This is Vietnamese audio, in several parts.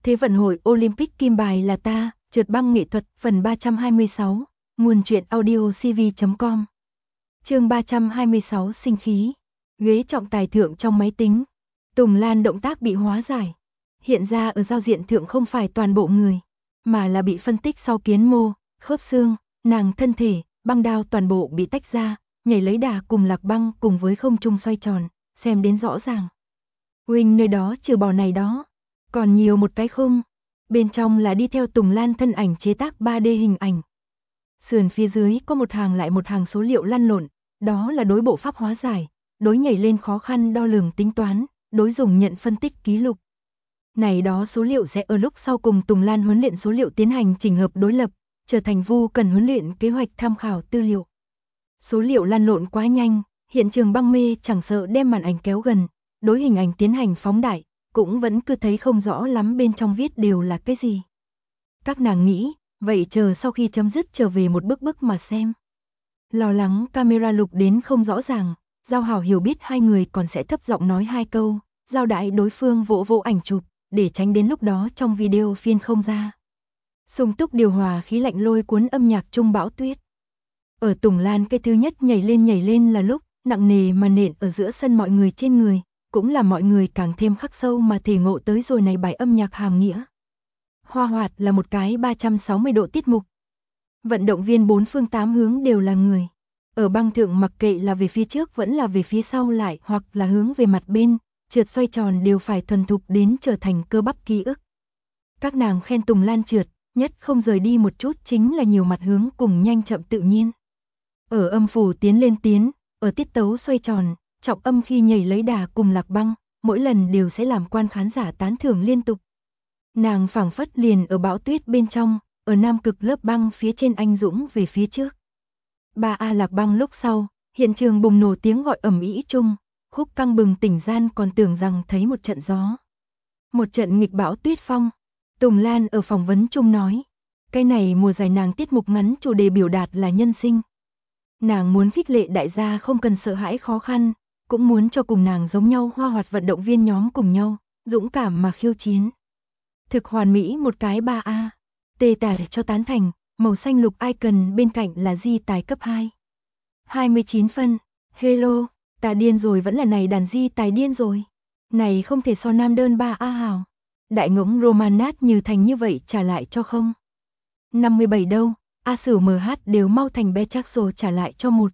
Thế vận hội Olympic kim bài là ta, trượt băng nghệ thuật phần 326, nguồn truyện audio cv.com. Chương 326 sinh khí, ghế trọng tài thượng trong máy tính. Tùng Lan động tác bị hóa giải. Hiện ra ở giao diện thượng không phải toàn bộ người, mà là bị phân tích sau kiến mô, khớp xương, nàng thân thể, băng đao toàn bộ bị tách ra, nhảy lấy đà cùng lạc băng cùng với không trung xoay tròn, xem đến rõ ràng. Huynh nơi đó trừ bỏ này đó, còn nhiều một cái khung, bên trong là đi theo Tùng Lan thân ảnh chế tác 3D hình ảnh. Sườn phía dưới có một hàng lại một hàng số liệu lăn lộn, đó là đối bộ pháp hóa giải, đối nhảy lên khó khăn đo lường tính toán, đối dùng nhận phân tích ký lục. Này đó số liệu sẽ ở lúc sau cùng Tùng Lan huấn luyện số liệu tiến hành chỉnh hợp đối lập, trở thành Vu cần huấn luyện kế hoạch tham khảo tư liệu. Số liệu lăn lộn quá nhanh, hiện trường băng mê chẳng sợ đem màn ảnh kéo gần, đối hình ảnh tiến hành phóng đại, cũng vẫn cứ thấy không rõ lắm bên trong viết đều là cái gì. Các nàng nghĩ, vậy chờ sau khi chấm dứt trở về một bức mà xem. Lo lắng camera lục đến không rõ ràng, Giao Hảo hiểu biết hai người còn sẽ thấp giọng nói hai câu, giao đãi đối phương vỗ ảnh chụp, để tránh đến lúc đó trong video phiên không ra. Sung túc điều hòa khí lạnh lôi cuốn âm nhạc trung bão tuyết. Ở Tùng Lan cái thứ nhất nhảy lên là lúc, nặng nề mà nện ở giữa sân mọi người trên người, cũng là mọi người càng thêm khắc sâu mà thể ngộ tới rồi này bài âm nhạc hàm nghĩa. Hoa hoạt là một cái 360 độ tiết mục. Vận động viên bốn phương tám hướng đều là người. Ở băng thượng mặc kệ là về phía trước vẫn là về phía sau lại hoặc là hướng về mặt bên, trượt xoay tròn đều phải thuần thục đến trở thành cơ bắp ký ức. Các nàng khen Tùng Lan trượt, nhất không rời đi một chút chính là nhiều mặt hướng cùng nhanh chậm tự nhiên. Ở âm phủ tiến lên tiến, ở tiết tấu xoay tròn, trọng âm khi nhảy lấy đà cùng lạc băng, mỗi lần đều sẽ làm quan khán giả tán thưởng liên tục. Nàng phảng phất liền ở bão tuyết bên trong, ở nam cực lớp băng phía trên anh dũng về phía trước. 3A lạc băng lúc sau, hiện trường bùng nổ tiếng gọi ầm ĩ chung, khúc căng bừng tỉnh gian còn tưởng rằng thấy một trận gió. Một trận nghịch bão tuyết phong. Tùng Lan ở phỏng vấn chung nói, cái này mùa giải nàng tiết mục ngắn chủ đề biểu đạt là nhân sinh. Nàng muốn khích lệ đại gia không cần sợ hãi khó khăn, cũng muốn cho cùng nàng giống nhau hoa hoạt vận động viên nhóm cùng nhau, dũng cảm mà khiêu chiến. Thực hoàn mỹ một cái 3A. Tê tả cho tán thành, màu xanh lục icon bên cạnh là di tài cấp 2. 29 phân. Hello, ta điên rồi vẫn là này đàn di tài điên rồi. Này không thể so nam đơn 3A hào. Đại ngỗng Romanat như thành như vậy trả lại cho không. 57 đâu, A Sử MH đều mau thành bé chắc rồi trả lại cho 1.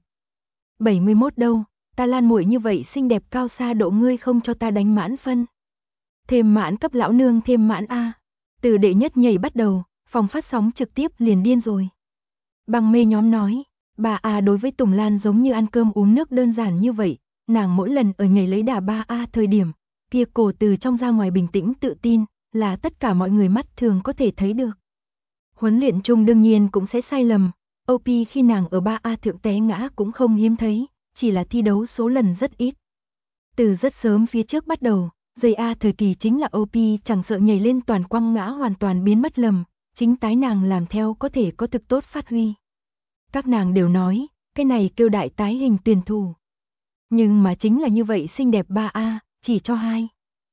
71 đâu, ta Lan muội như vậy xinh đẹp cao xa độ ngươi không cho ta đánh mãn phân. Thêm mãn cấp lão nương thêm mãn A. Từ đệ nhất nhảy bắt đầu, phòng phát sóng trực tiếp liền điên rồi. Băng mê nhóm nói, bà A đối với Tùng Lan giống như ăn cơm uống nước đơn giản như vậy, nàng mỗi lần ở nhảy lấy đà 3A thời điểm, kia cổ từ trong ra ngoài bình tĩnh tự tin, là tất cả mọi người mắt thường có thể thấy được. Huấn luyện chung đương nhiên cũng sẽ sai lầm, OP khi nàng ở 3A thượng té ngã cũng không hiếm thấy, chỉ là thi đấu số lần rất ít. Từ rất sớm phía trước bắt đầu, giây A thời kỳ chính là OP chẳng sợ nhảy lên toàn quăng ngã hoàn toàn biến mất lầm, chính tái nàng làm theo có thể có thực tốt phát huy. Các nàng đều nói, cái này kêu đại tái hình tuyển thủ. Nhưng mà chính là như vậy xinh đẹp 3A, chỉ cho 2.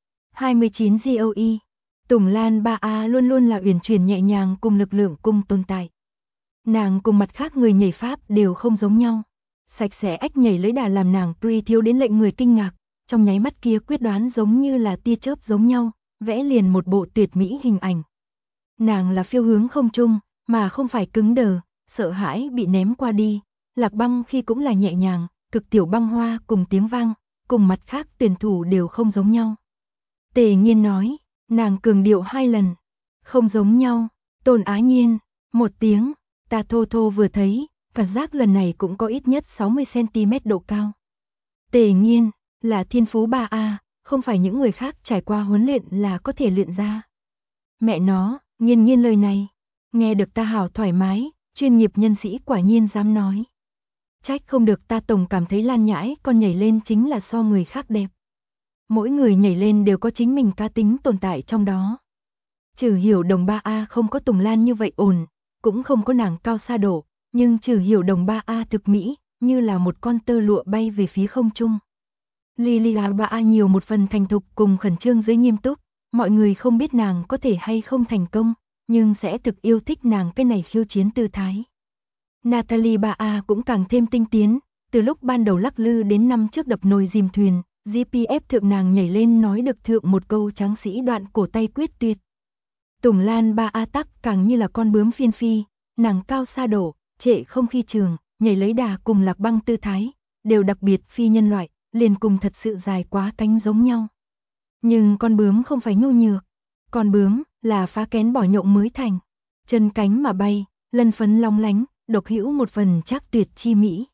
29 GOE. Tùng Lan 3A luôn luôn là uyển chuyển nhẹ nhàng cùng lực lượng cùng tồn tại. Nàng cùng mặt khác người nhảy pháp đều không giống nhau. Sạch sẽ ếch nhảy lấy đà làm nàng pre thiếu đến lệnh người kinh ngạc, trong nháy mắt kia quyết đoán giống như là tia chớp giống nhau, vẽ liền một bộ tuyệt mỹ hình ảnh. Nàng là phiêu hướng không trung, mà không phải cứng đờ, sợ hãi bị ném qua đi. Lạc băng khi cũng là nhẹ nhàng, cực tiểu băng hoa cùng tiếng vang, cùng mặt khác tuyển thủ đều không giống nhau. Tề Nhiên nói, nàng cường điệu 2 lần, không giống nhau. Tôn Á Nhiên, 1 tiếng, ta thô thô vừa thấy, cảm giác lần này cũng có ít nhất 60cm độ cao. Tề Nhiên, là thiên phú 3A, không phải những người khác trải qua huấn luyện là có thể luyện ra. Mẹ nó, Nhiên lời này, nghe được ta hảo thoải mái, chuyên nghiệp nhân sĩ quả nhiên dám nói. Trách không được ta tổng cảm thấy Lan Nhãi con nhảy lên chính là so người khác đẹp. Mỗi người nhảy lên đều có chính mình cá tính tồn tại trong đó. Trừ Hiểu Đồng 3A không có Tùng Lan như vậy ổn, cũng không có nàng cao xa độ, nhưng Trừ Hiểu Đồng 3A thực mỹ, như là một con tơ lụa bay về phía không trung. Lilia 3A nhiều một phần thành thục cùng khẩn trương dưới nghiêm túc, Mọi người không biết nàng có thể hay không thành công, nhưng sẽ thực yêu thích nàng cái này khiêu chiến tư thái. Natalie Ba cũng càng thêm tinh tiến, từ lúc ban đầu lắc lư đến năm trước đập nồi dìm thuyền, GPF thượng nàng nhảy lên nói được thượng một câu tráng sĩ đoạn cổ tay quyết tuyệt. Tùng Lan Ba tắc càng như là con bướm phiên phi, nàng cao xa đổ, trệ không khi trường, nhảy lấy đà cùng Lạc Băng tư thái, đều đặc biệt phi nhân loại, liền cùng thật sự dài quá cánh giống nhau. Nhưng con bướm không phải nhu nhược, con bướm là phá kén bỏ nhộng mới thành, chân cánh mà bay, lân phấn long lánh, độc hữu một phần trác tuyệt chi mỹ.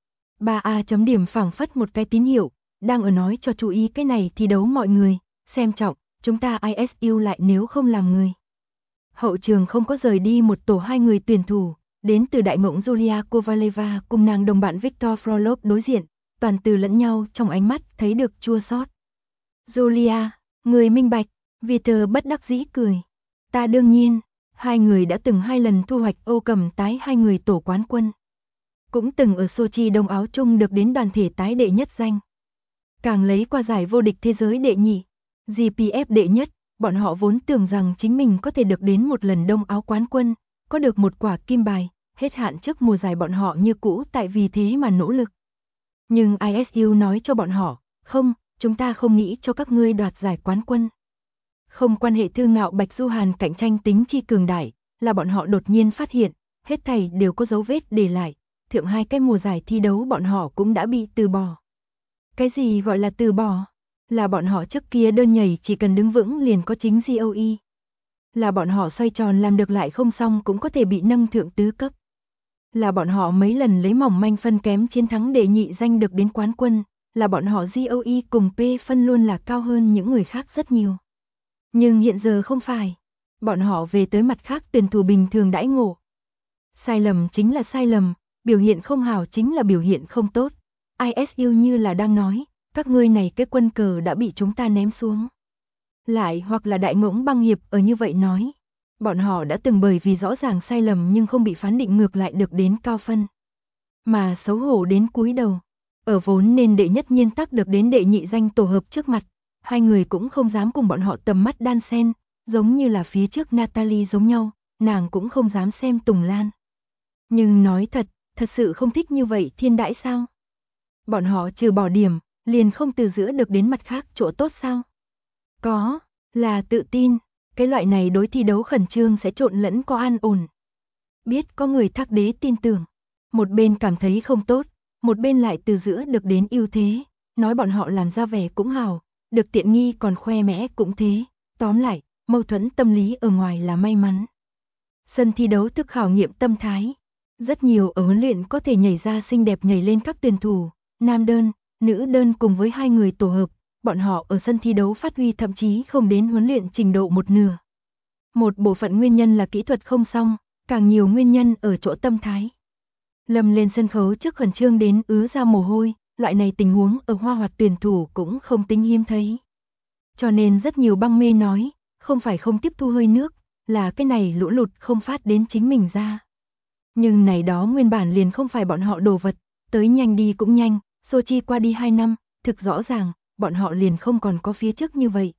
3A chấm điểm phảng phất một cái tín hiệu, đang ở nói cho chú ý cái này thi đấu mọi người, xem trọng, chúng ta ISU lại nếu không làm người. Hậu trường không có rời đi một tổ hai người tuyển thủ, đến từ đại ngỗng Julia Kovaleva cùng nàng đồng bạn Victor Frolov đối diện, toàn từ lẫn nhau trong ánh mắt thấy được chua xót. Julia, người minh bạch, Victor bất đắc dĩ cười. Ta đương nhiên, hai người đã từng 2 lần thu hoạch ô cầm tái 2 người tổ quán quân. Cũng từng ở Sochi Đông Áo chung được đến đoàn thể tái đệ nhất danh. Càng lấy qua giải vô địch thế giới đệ nhị, GPF đệ nhất, bọn họ vốn tưởng rằng chính mình có thể được đến một lần Đông Áo quán quân, có được một quả kim bài, hết hạn trước mùa giải bọn họ như cũ tại vì thế mà nỗ lực. Nhưng ISU nói cho bọn họ, không, chúng ta không nghĩ cho các ngươi đoạt giải quán quân. Không quan hệ Thư Ngạo Bạch Du Hàn cạnh tranh tính chi cường đại, là bọn họ đột nhiên phát hiện, hết thảy đều có dấu vết để lại, thượng 2 cái mùa giải thi đấu bọn họ cũng đã bị từ bỏ. Cái gì gọi là từ bỏ? Là bọn họ trước kia đơn nhảy chỉ cần đứng vững liền có chính GOE. Là bọn họ xoay tròn làm được lại không xong cũng có thể bị nâng thượng tứ cấp. Là bọn họ mấy lần lấy mỏng manh phân kém chiến thắng đệ nhị danh được đến quán quân, là bọn họ GOE cùng P phân luôn là cao hơn những người khác rất nhiều. Nhưng hiện giờ không phải. Bọn họ về tới mặt khác tuyển thủ bình thường đãi ngộ. Sai lầm chính là sai lầm, biểu hiện không hảo chính là biểu hiện không tốt. ISU như là đang nói, các ngươi này cái quân cờ đã bị chúng ta ném xuống. Lại hoặc là đại ngỗng băng hiệp ở như vậy nói. Bọn họ đã từng bởi vì rõ ràng sai lầm nhưng không bị phán định ngược lại được đến cao phân. Mà xấu hổ đến cúi đầu. Ở vốn nên đệ nhất nhiên tắc được đến đệ nhị danh tổ hợp trước mặt. Hai người cũng không dám cùng bọn họ tầm mắt đan xen, giống như là phía trước Natalie giống nhau, nàng cũng không dám xem Tùng Lan. Nhưng nói thật, thật sự không thích như vậy thiên đãi sao? Bọn họ trừ bỏ điểm, liền không từ giữa được đến mặt khác chỗ tốt sao? Có, là tự tin, cái loại này đối thi đấu khẩn trương sẽ trộn lẫn có an ổn. Biết có người thác đế tin tưởng, một bên cảm thấy không tốt, một bên lại từ giữa được đến ưu thế, nói bọn họ làm ra vẻ cũng hảo, được tiện nghi còn khoe mẽ cũng thế, tóm lại, mâu thuẫn tâm lý ở ngoài là may mắn. Sân thi đấu thực khảo nghiệm tâm thái, rất nhiều ở huấn luyện có thể nhảy ra xinh đẹp nhảy lên các tuyển thủ, nam đơn, nữ đơn cùng với 2 người tổ hợp, bọn họ ở sân thi đấu phát huy thậm chí không đến huấn luyện trình độ một nửa. Một bộ phận nguyên nhân là kỹ thuật không xong, càng nhiều nguyên nhân ở chỗ tâm thái. Lâm lên sân khấu trước khẩn trương đến ứa ra mồ hôi, loại này tình huống ở hoa hoạt tuyển thủ cũng không tính hiếm thấy. Cho nên rất nhiều băng mê nói, không phải không tiếp thu hơi nước, là cái này lũ lụt không phát đến chính mình ra. Nhưng này đó nguyên bản liền không phải bọn họ đồ vật, tới nhanh đi cũng nhanh, Sochi qua đi 2 năm, thực rõ ràng, bọn họ liền không còn có phía trước như vậy.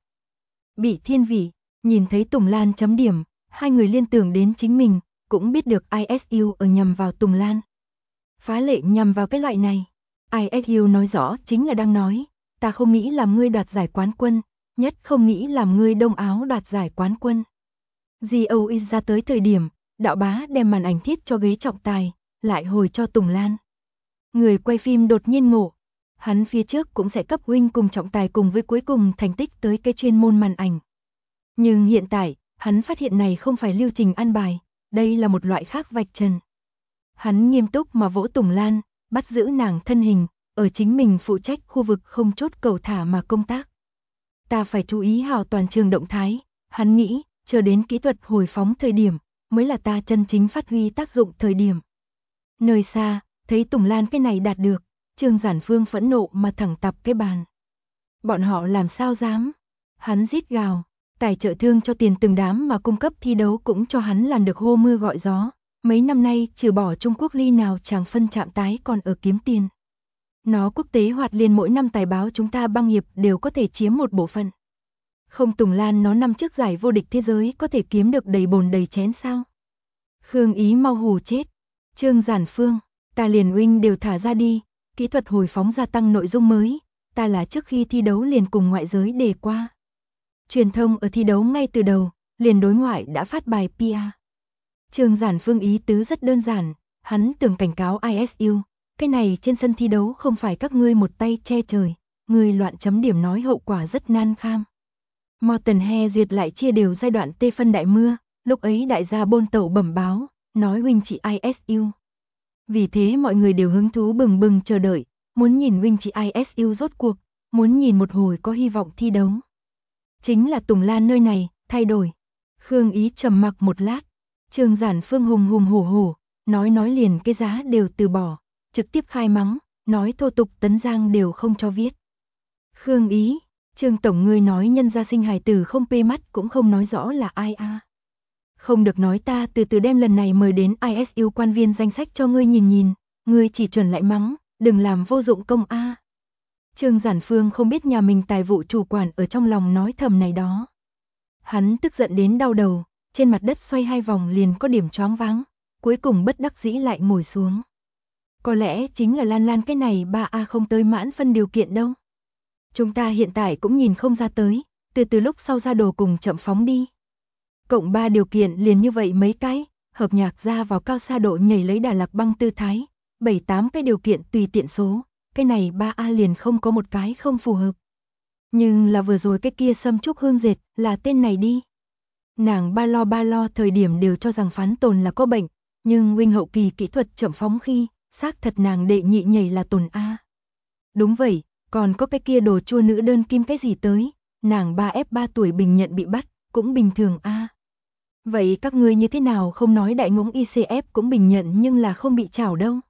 Bị thiên vị, nhìn thấy Tùng Lan chấm điểm, 2 người liên tưởng đến chính mình, cũng biết được ISU ở nhằm vào Tùng Lan. Phá lệ nhằm vào cái loại này. ISU nói rõ chính là đang nói, ta không nghĩ làm ngươi đoạt giải quán quân, nhất không nghĩ làm ngươi Đông Áo đoạt giải quán quân. GOE ra tới thời điểm, đạo bá đem màn ảnh thiết cho ghế trọng tài, lại hồi cho Tùng Lan. Người quay phim đột nhiên ngộ, hắn phía trước cũng sẽ cấp huynh cùng trọng tài cùng với cuối cùng thành tích tới cái chuyên môn màn ảnh. Nhưng hiện tại, hắn phát hiện này không phải lưu trình an bài, đây là một loại khác vạch trần. Hắn nghiêm túc mà vỗ Tùng Lan, bắt giữ nàng thân hình, ở chính mình phụ trách khu vực không chốt cầu thả mà công tác. Ta phải chú ý hào toàn trường động thái, hắn nghĩ, chờ đến kỹ thuật hồi phóng thời điểm, mới là ta chân chính phát huy tác dụng thời điểm. Nơi xa, thấy Tùng Lan cái này đạt được, Trương Giản Phương phẫn nộ mà thẳng tập cái bàn. Bọn họ làm sao dám? Hắn rít gào, tài trợ thương cho tiền từng đám mà cung cấp thi đấu cũng cho hắn làm được hô mưa gọi gió. Mấy năm nay trừ bỏ Trung Quốc ly nào chàng phân chạm tái còn ở kiếm tiền. Nó quốc tế hoạt liên mỗi năm tài báo chúng ta băng hiệp đều có thể chiếm một bộ phận. Không Tùng Lan nó năm trước giải vô địch thế giới có thể kiếm được đầy bồn đầy chén sao? Khương Ý mau hù chết. Trương Giản Phương, ta liền huynh đều thả ra đi, kỹ thuật hồi phóng gia tăng nội dung mới, ta là trước khi thi đấu liền cùng ngoại giới đề qua. Truyền thông ở thi đấu ngay từ đầu, liền đối ngoại đã phát bài PR. Trương Giản Phương ý tứ rất đơn giản, hắn tưởng cảnh cáo ISU, cái này trên sân thi đấu không phải các ngươi một tay che trời, ngươi loạn chấm điểm nói hậu quả rất nan kham. Morton He duyệt lại chia đều giai đoạn tê phân đại mưa, lúc ấy đại gia bôn tẩu bẩm báo, nói huynh chị ISU. Vì thế mọi người đều hứng thú bừng bừng chờ đợi, muốn nhìn huynh chị ISU rốt cuộc, muốn nhìn một hồi có hy vọng thi đấu. Chính là Tùng Lan nơi này, thay đổi. Khương Ý trầm mặc một lát, Trương Giản Phương hùng hùng hổ hổ, nói liền cái giá đều từ bỏ, trực tiếp khai mắng, nói thô tục Tấn Giang đều không cho viết. Khương Ý, Trương Tổng ngươi nói nhân gia sinh hài tử không pê mắt cũng không nói rõ là ai a. Không được nói ta từ từ đem lần này mời đến ISU quan viên danh sách cho ngươi nhìn, ngươi chỉ chuẩn lại mắng, đừng làm vô dụng công a. Trương Giản Phương không biết nhà mình tài vụ chủ quản ở trong lòng nói thầm này đó. Hắn tức giận đến đau đầu, trên mặt đất xoay 2 vòng liền có điểm choáng váng, cuối cùng bất đắc dĩ lại ngồi xuống. Có lẽ chính là Lan cái này 3A không tới mãn phân điều kiện đâu. Chúng ta hiện tại cũng nhìn không ra tới, từ lúc sau ra đồ cùng chậm phóng đi. Cộng 3 điều kiện liền như vậy mấy cái, hợp nhạc ra vào cao xa độ nhảy lấy Đà Lạc Băng tư thái, 7-8 cái điều kiện tùy tiện số, cái này 3A liền không có một cái không phù hợp. Nhưng là vừa rồi cái kia Sâm Trúc Hương Dệt là tên này đi. Nàng ba lo thời điểm đều cho rằng Phán Tồn là có bệnh, nhưng huynh hậu kỳ kỹ thuật chậm phóng khi, xác thật nàng đệ nhị nhảy là Tồn A. Đúng vậy, còn có cái kia đồ chua nữ đơn kim cái gì tới, nàng 3F3 tuổi bình nhận bị bắt, cũng bình thường A. Vậy các ngươi như thế nào không nói đại ngỗng ICF cũng bình nhận nhưng là không bị chảo đâu.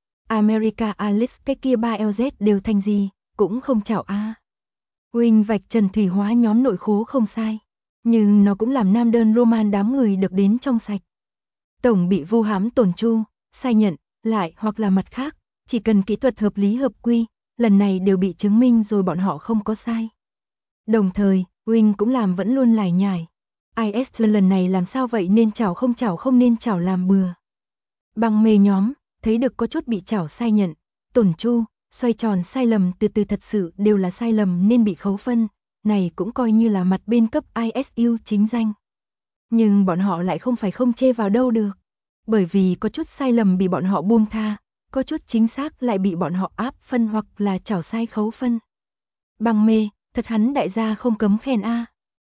America Alice cái kia 3LZ đều thành gì, cũng không chảo A. Huynh vạch trần thủy hóa nhóm nội khố không sai, nhưng nó cũng làm nam đơn Roman đám người được đến trong sạch. Tổng bị vu hãm Tồn Chu, sai nhận, lại hoặc là mặt khác, chỉ cần kỹ thuật hợp lý hợp quy, lần này đều bị chứng minh rồi bọn họ không có sai. Đồng thời, huynh cũng làm vẫn luôn lải nhải. IS lần này làm sao vậy nên chảo không nên chảo làm bừa. Bằng mê nhóm, thấy được có chút bị chảo sai nhận, Tồn Chu, xoay tròn sai lầm từ thật sự đều là sai lầm nên bị khấu phân, này cũng coi như là mặt bên cấp ISU chính danh. Nhưng bọn họ lại không phải không chê vào đâu được, bởi vì có chút sai lầm bị bọn họ buông tha, có chút chính xác lại bị bọn họ áp phân hoặc là chảo sai khấu phân. Bằng mê, thật hắn đại gia không cấm khen a.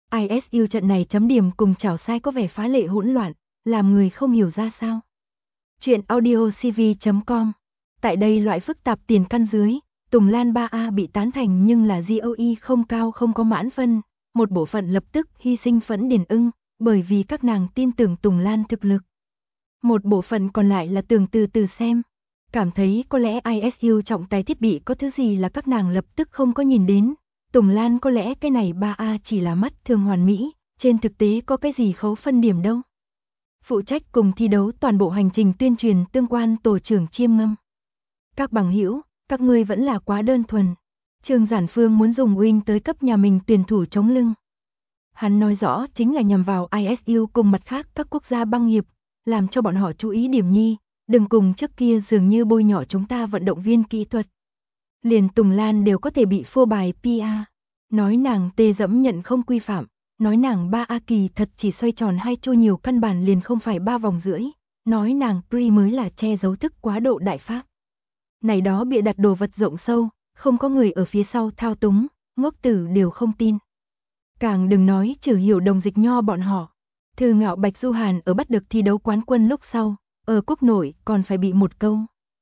ISU trận này chấm điểm cùng chảo sai có vẻ phá lệ hỗn loạn, làm người không hiểu ra sao. Chuyện audiocv.com. Tại đây loại phức tạp tiền căn dưới, Tùng Lan 3A bị tán thành nhưng là GOE không cao không có mãn phân, một bộ phận lập tức hy sinh Phẫn Điền Ưng, bởi vì các nàng tin tưởng Tùng Lan thực lực. Một bộ phận còn lại là tưởng từ từ xem, cảm thấy có lẽ ISU trọng tài thiết bị có thứ gì là các nàng lập tức không có nhìn đến. Tùng Lan có lẽ cái này 3A chỉ là mắt thường hoàn mỹ, trên thực tế có cái gì khấu phân điểm đâu. Phụ trách cùng thi đấu toàn bộ hành trình tuyên truyền tương quan tổ trưởng Chiêm Ngâm. Các bằng hữu, các ngươi vẫn là quá đơn thuần. Trương Giản Phương muốn dùng huynh tới cấp nhà mình tuyển thủ chống lưng. Hắn nói rõ chính là nhằm vào ISU cùng mặt khác các quốc gia băng hiệp, làm cho bọn họ chú ý điểm nhi, đừng cùng trước kia dường như bôi nhọ chúng ta vận động viên kỹ thuật. Liền Tùng Lan đều có thể bị phô bài PR, nói nàng tê dẫm nhận không quy phạm, nói nàng 3A kỳ thật chỉ xoay tròn 2 chu nhiều căn bản liền không phải 3 vòng rưỡi, nói nàng pre mới là che giấu thức quá độ đại pháp. Này đó bịa đặt đồ vật rộng sâu, không có người ở phía sau thao túng, ngốc tử đều không tin. Càng đừng nói trừ hiểu đồng dịch nho bọn họ. Thư ngạo Bạch Du Hàn ở bắt được thi đấu quán quân lúc sau, ở quốc nội còn phải bị một câu.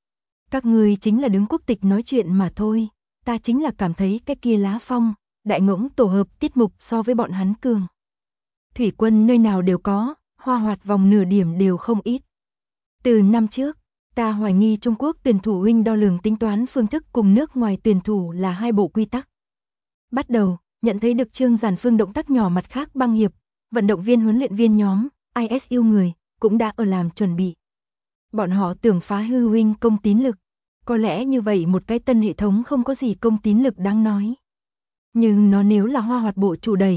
Các người chính là đứng quốc tịch nói chuyện mà thôi, ta chính là cảm thấy cái kia lá phong, đại ngỗng tổ hợp tiết mục so với bọn hắn cường. Thủy quân nơi nào đều có, hoa hoạt vòng nửa điểm đều không ít. Từ năm trước, ta hoài nghi Trung Quốc tuyển thủ huynh đo lường tính toán phương thức cùng nước ngoài tuyển thủ là 2 bộ quy tắc. Bắt đầu, nhận thấy được Trương Giản Phương động tác nhỏ mặt khác băng hiệp, vận động viên huấn luyện viên nhóm, ISU người, cũng đã ở làm chuẩn bị. Bọn họ tưởng phá hư huynh công tín lực, có lẽ như vậy một cái tân hệ thống không có gì công tín lực đáng nói. Nhưng nó nếu là hoa hoạt bộ chủ đẩy,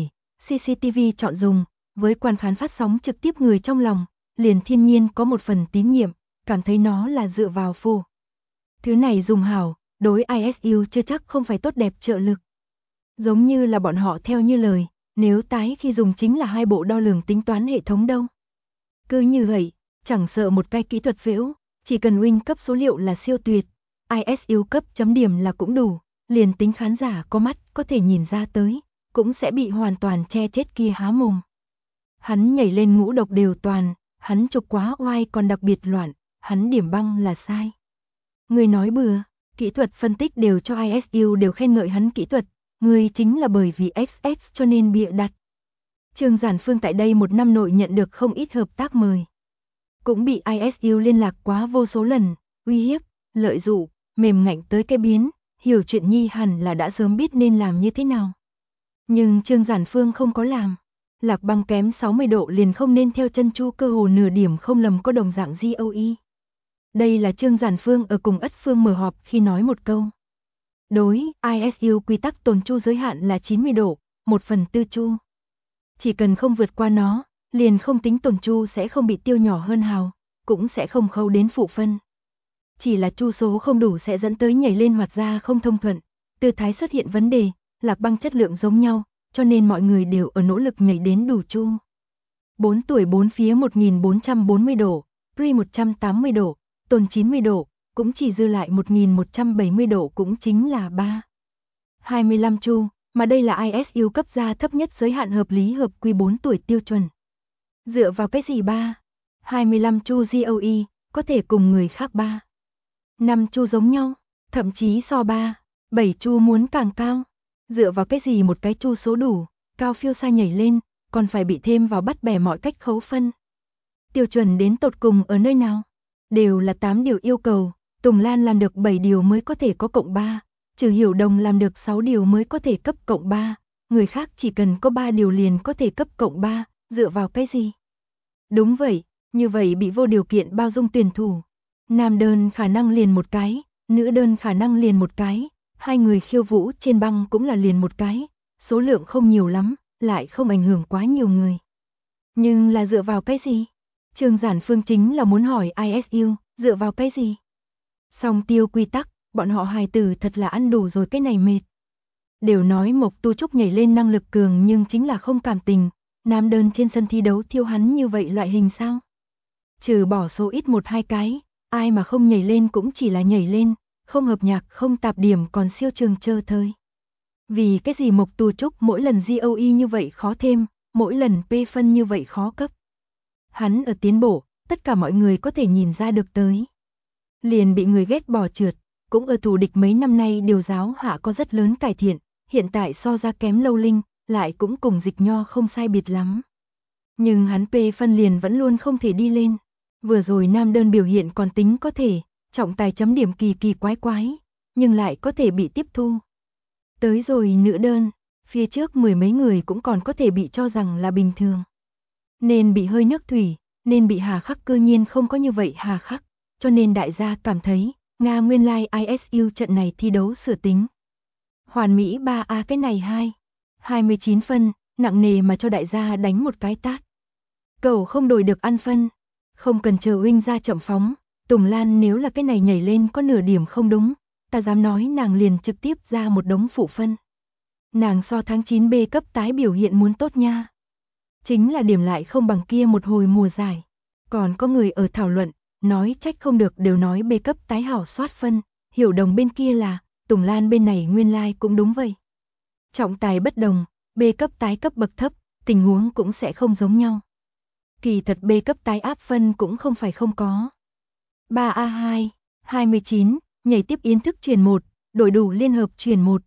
CCTV chọn dùng, với quan khán phát sóng trực tiếp người trong lòng, liền thiên nhiên có một phần tín nhiệm, cảm thấy nó là dựa vào phù. Thứ này dùng hảo, đối ISU chưa chắc không phải tốt đẹp trợ lực. Giống như là bọn họ theo như lời, nếu tái khi dùng chính là 2 bộ đo lường tính toán hệ thống đâu. Cứ như vậy, chẳng sợ một cái kỹ thuật phễu, chỉ cần Win cấp số liệu là siêu tuyệt, ISU cấp chấm điểm là cũng đủ, liền tính khán giả có mắt có thể nhìn ra tới, cũng sẽ bị hoàn toàn che chết kia há mồm. Hắn nhảy lên ngũ độc đều toàn, hắn chụp quá oai còn đặc biệt loạn, hắn điểm băng là sai. Người nói bừa, kỹ thuật phân tích đều cho ISU đều khen ngợi hắn kỹ thuật, người chính là bởi vì XX cho nên bịa đặt. Trương Giản Phương tại đây một năm nội nhận được không ít hợp tác mời. Cũng bị ISU liên lạc quá vô số lần, uy hiếp, lợi dụ, mềm ngạnh tới cái biến, hiểu chuyện nhi hẳn là đã sớm biết nên làm như thế nào. Nhưng Trương Giản Phương không có làm. Lạc Băng kém 60 độ liền không nên theo chân chu cơ hồ nửa điểm không lầm có đồng dạng GOE. Đây là Trương Giản Phương ở cùng Ất Phương mở họp khi nói một câu. Đối ISU quy tắc tồn chu giới hạn là 90 độ, 1/4 chu. Chỉ cần không vượt qua nó, liền không tính tồn chu sẽ không bị tiêu nhỏ hơn hào, cũng sẽ không khâu đến phụ phân. Chỉ là chu số không đủ sẽ dẫn tới nhảy lên hoạt ra không thông thuận, tư thái xuất hiện vấn đề, Lạc Băng chất lượng giống nhau, cho nên mọi người đều ở nỗ lực nhảy đến đủ chu. 4 tuổi 4 phía 1440 độ, Pri 180 độ, tồn 90 độ, cũng chỉ dư lại 1170 độ cũng chính là 25 chu, mà đây là ISU cấp ra thấp nhất giới hạn hợp lý hợp quy 4 tuổi tiêu chuẩn. Dựa vào cái gì 25 chu GOE, có thể cùng người khác 5 chu giống nhau, thậm chí so 7 chu muốn càng cao. Dựa vào cái gì một cái chu số đủ, cao phiêu xa nhảy lên, còn phải bị thêm vào bắt bẻ mọi cách khấu phân. Tiêu chuẩn đến tột cùng ở nơi nào? Đều là 8 điều yêu cầu, Tùng Lan làm được 7 điều mới có thể có cộng 3, Trừ Hiểu Đồng làm được 6 điều mới có thể cấp cộng 3, người khác chỉ cần có 3 điều liền có thể cấp cộng 3, dựa vào cái gì? Đúng vậy, như vậy bị vô điều kiện bao dung tuyển thủ. Nam đơn khả năng liền một cái, nữ đơn khả năng liền một cái, hai người khiêu vũ trên băng cũng là liền một cái, số lượng không nhiều lắm, lại không ảnh hưởng quá nhiều người. Nhưng là dựa vào cái gì? Trương Giản Phương chính là muốn hỏi ISU, dựa vào cái gì? Song tiêu quy tắc, bọn họ hài tử thật là ăn đủ rồi cái này mệt. Đều nói Mộc Tu Trúc nhảy lên năng lực cường nhưng chính là không cảm tình, nam đơn trên sân thi đấu thiêu hắn như vậy loại hình sao? Trừ bỏ số ít 1-2 cái, ai mà không nhảy lên cũng chỉ là nhảy lên, không hợp nhạc không tạp điểm còn siêu trường chơ thời. Vì cái gì Mộc Tu Trúc mỗi lần GOE như vậy khó thêm, mỗi lần P phân như vậy khó cấp. Hắn ở tiến bộ, tất cả mọi người có thể nhìn ra được tới. Liền bị người ghét bỏ trượt, cũng ở thủ địch mấy năm nay điều giáo hạ có rất lớn cải thiện, hiện tại so ra kém Lâu Linh, lại cũng cùng Dịch Nho không sai biệt lắm. Nhưng hắn P phân liền vẫn luôn không thể đi lên. Vừa rồi nam đơn biểu hiện còn tính có thể, trọng tài chấm điểm kỳ kỳ quái quái, nhưng lại có thể bị tiếp thu. Tới rồi nữ đơn, phía trước 10 mấy người cũng còn có thể bị cho rằng là bình thường. Nên bị hơi nước thủy, nên bị hà khắc cơ nhiên không có như vậy hà khắc, cho nên đại gia cảm thấy, Nga nguyên lai ISU trận này thi đấu sửa tính. Hoàn Mỹ 3A cái này 29 phân, nặng nề mà cho đại gia đánh một cái tát. Cậu không đổi được ăn phân, không cần chờ huynh ra chậm phóng, Tùng Lan nếu là cái này nhảy lên có nửa điểm không đúng, ta dám nói nàng liền trực tiếp ra một đống phụ phân. Nàng so tháng 9B cấp tái biểu hiện muốn tốt nha. Chính là điểm lại không bằng kia một hồi mùa giải. Còn có người ở thảo luận, nói trách không được đều nói B cấp tái hảo soát phân, Hiểu Đồng bên kia là, Tùng Lan bên này nguyên lai cũng đúng vậy. Trọng tài bất đồng, B cấp tái cấp bậc thấp, tình huống cũng sẽ không giống nhau. Kỳ thật B cấp tái áp phân cũng không phải không có. 3A2, 29, nhảy tiếp yến thức truyền 1, đổi đủ liên hợp truyền 1.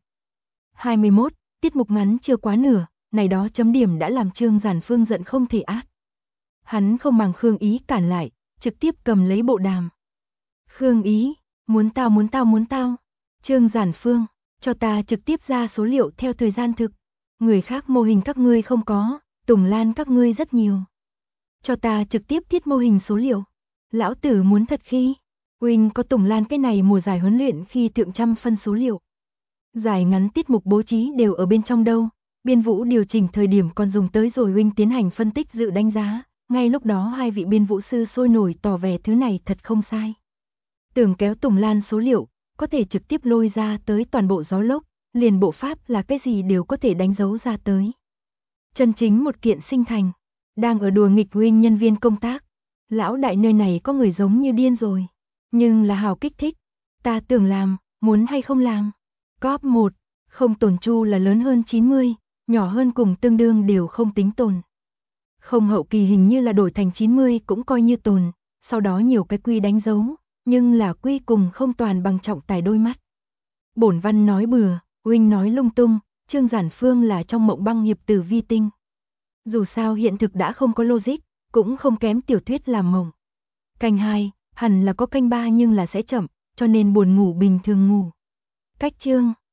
21, tiết mục ngắn chưa quá nửa, này đó chấm điểm đã làm Trương Giản Phương giận không thể át. Hắn không màng Khương Ý cản lại, trực tiếp cầm lấy bộ đàm. Khương Ý, muốn tao. Trương Giản Phương, cho ta trực tiếp ra số liệu theo thời gian thực. Người khác mô hình các ngươi không có, Tùng Lan các ngươi rất nhiều. Cho ta trực tiếp thiết mô hình số liệu. Lão tử muốn thật khi. Huynh có Tùng Lan cái này mùa giải huấn luyện khi thượng trăm phân số liệu. Giải ngắn tiết mục bố trí đều ở bên trong đâu. Biên Vũ điều chỉnh thời điểm còn dùng tới rồi huynh tiến hành phân tích dự đánh giá, ngay lúc đó hai vị biên vũ sư sôi nổi tỏ vẻ thứ này thật không sai. Tưởng kéo Tùng Lan số liệu, có thể trực tiếp lôi ra tới toàn bộ gió lốc, liền bộ pháp là cái gì đều có thể đánh dấu ra tới. Chân chính một kiện sinh thành, đang ở đùa nghịch huynh nhân viên công tác. Lão đại nơi này có người giống như điên rồi, nhưng là hào kích thích, ta tưởng làm, muốn hay không làm. Cóp 1, không tồn chu là lớn hơn 90, nhỏ hơn cùng tương đương đều không tính tồn. Không hậu kỳ hình như là đổi thành 90 cũng coi như tồn, sau đó nhiều cái quy đánh dấu, nhưng là quy cùng không toàn bằng trọng tài đôi mắt. Bổn văn nói bừa, huynh nói lung tung, Trương Giản Phương là trong mộng băng hiệp tử vi tinh. Dù sao hiện thực đã không có logic, cũng không kém tiểu thuyết làm mộng. Canh 2, hẳn là có canh 3 nhưng là sẽ chậm, cho nên buồn ngủ bình thường ngủ. Cách chương